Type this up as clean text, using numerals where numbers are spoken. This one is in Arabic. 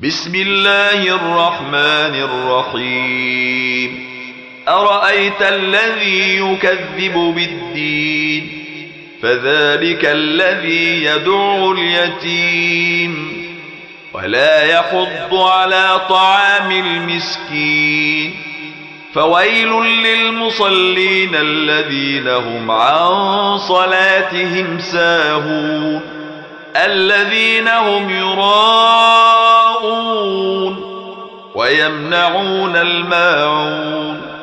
بسم الله الرحمن الرحيم أرأيت الذي يكذب بالدين فذلك الذي يدع اليتيم ولا يحض على طعام المسكين فويل للمصلين الذين هم عن صلاتهم ساهون الذين هم يراءون ويمنعون الماعون